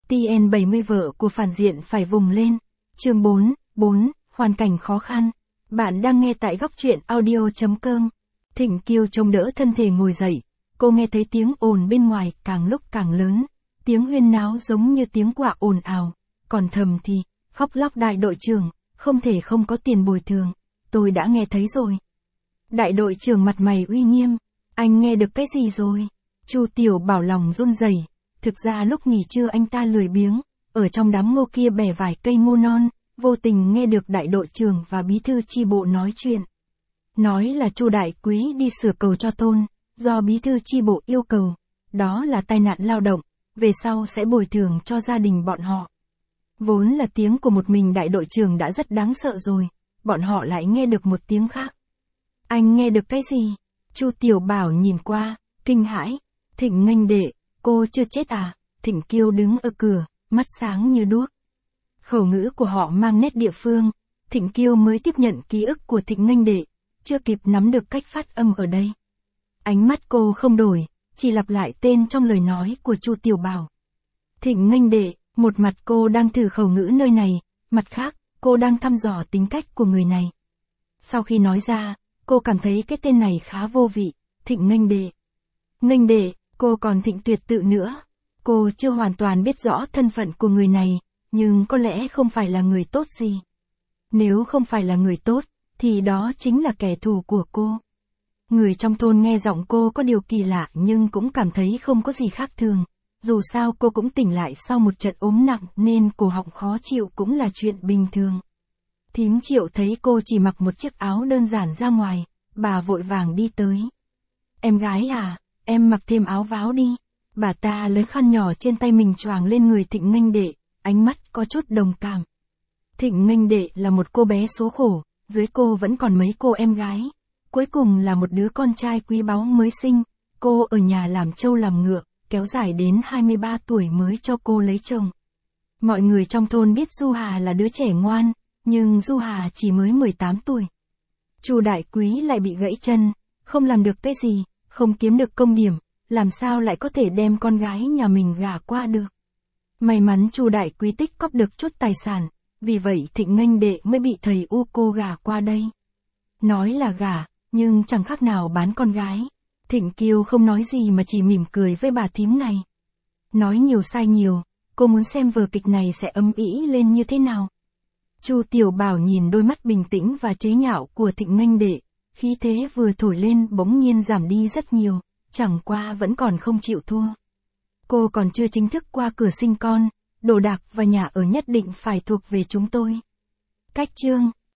TN70 vợ của phản diện phải vùng lên. Chương 4, hoàn cảnh khó khăn. Bạn đang nghe tại góc truyện audio.com. Thịnh Kiêu chống đỡ thân thể ngồi dậy. Cô nghe thấy tiếng ồn bên ngoài càng lúc càng lớn. Tiếng huyên náo giống như tiếng quạ ồn ào. Còn thầm thì, khóc lóc đại đội trưởng, không thể không có tiền bồi thường. Tôi đã nghe thấy rồi. Đại đội trưởng mặt mày uy nghiêm. Anh nghe được cái gì rồi? Chu Tiểu Bảo lòng run rẩy. Thực ra lúc nghỉ trưa anh ta lười biếng, ở trong đám ngô kia bẻ vài cây ngô non, vô tình nghe được đại đội trưởng và bí thư chi bộ nói chuyện. Nói là Chu Đại Quý đi sửa cầu cho thôn, do bí thư chi bộ yêu cầu. Đó là tai nạn lao động, về sau sẽ bồi thường cho gia đình bọn họ. Vốn là tiếng của một mình đại đội trưởng đã rất đáng sợ rồi, bọn họ lại nghe được một tiếng khác. Anh nghe được cái gì? Chu Tiểu Bảo nhìn qua, kinh hãi. Thịnh Nghênh đệ, cô chưa chết à? Thịnh Kiêu đứng ở cửa, mắt sáng như đuốc. Khẩu ngữ của họ mang nét địa phương, Thịnh Kiêu mới tiếp nhận ký ức của Thịnh Nghênh đệ, chưa kịp nắm được cách phát âm ở đây. Ánh mắt cô không đổi, chỉ lặp lại tên trong lời nói của Chu Tiểu Bảo. Thịnh Nghênh đệ, một mặt cô đang thử khẩu ngữ nơi này, mặt khác, cô đang thăm dò tính cách của người này. Sau khi nói ra, cô cảm thấy cái tên này khá vô vị, Thịnh Nghênh đệ. Nghênh đệ, cô còn Thịnh Tuyệt tự nữa. Cô chưa hoàn toàn biết rõ thân phận của người này, nhưng có lẽ không phải là người tốt gì. Nếu không phải là người tốt, thì đó chính là kẻ thù của cô. Người trong thôn nghe giọng cô có điều kỳ lạ nhưng cũng cảm thấy không có gì khác thường. Dù sao cô cũng tỉnh lại sau một trận ốm nặng nên cổ họng khó chịu cũng là chuyện bình thường. Thím Triệu thấy cô chỉ mặc một chiếc áo đơn giản ra ngoài, bà vội vàng đi tới. Em gái à, em mặc thêm áo váo đi. Bà ta lấy khăn nhỏ trên tay mình choàng lên người Thịnh Nghênh đệ, ánh mắt có chút đồng cảm. Thịnh Nghênh đệ là một cô bé số khổ, dưới cô vẫn còn mấy cô em gái. Cuối cùng là một đứa con trai quý báu mới sinh, cô ở nhà làm trâu làm ngựa, kéo dài đến 23 tuổi mới cho cô lấy chồng. Mọi người trong thôn biết Du Hà là đứa trẻ ngoan, nhưng Du Hà chỉ mới 18 tuổi. Chu Đại Quý lại bị gãy chân, không làm được cái gì, không kiếm được công điểm, làm sao lại có thể đem con gái nhà mình gả qua được. May mắn Chu Đại Quý tích cóp được chút tài sản, vì vậy Thịnh Nghênh đệ mới bị thầy U cô gả qua đây. Nói là gả, nhưng chẳng khác nào bán con gái. Thịnh Kiêu không nói gì mà chỉ mỉm cười với bà thím này. Nói nhiều sai nhiều, cô muốn xem vở kịch này sẽ âm ĩ lên như thế nào. Chu Tiểu Bảo nhìn đôi mắt bình tĩnh và chế nhạo của Thịnh Nghênh đệ, khí thế vừa thổi lên bỗng nhiên giảm đi rất nhiều, chẳng qua vẫn còn không chịu thua. Cô còn chưa chính thức qua cửa sinh con, đồ đạc và nhà ở nhất định phải thuộc về chúng tôi. Cách chương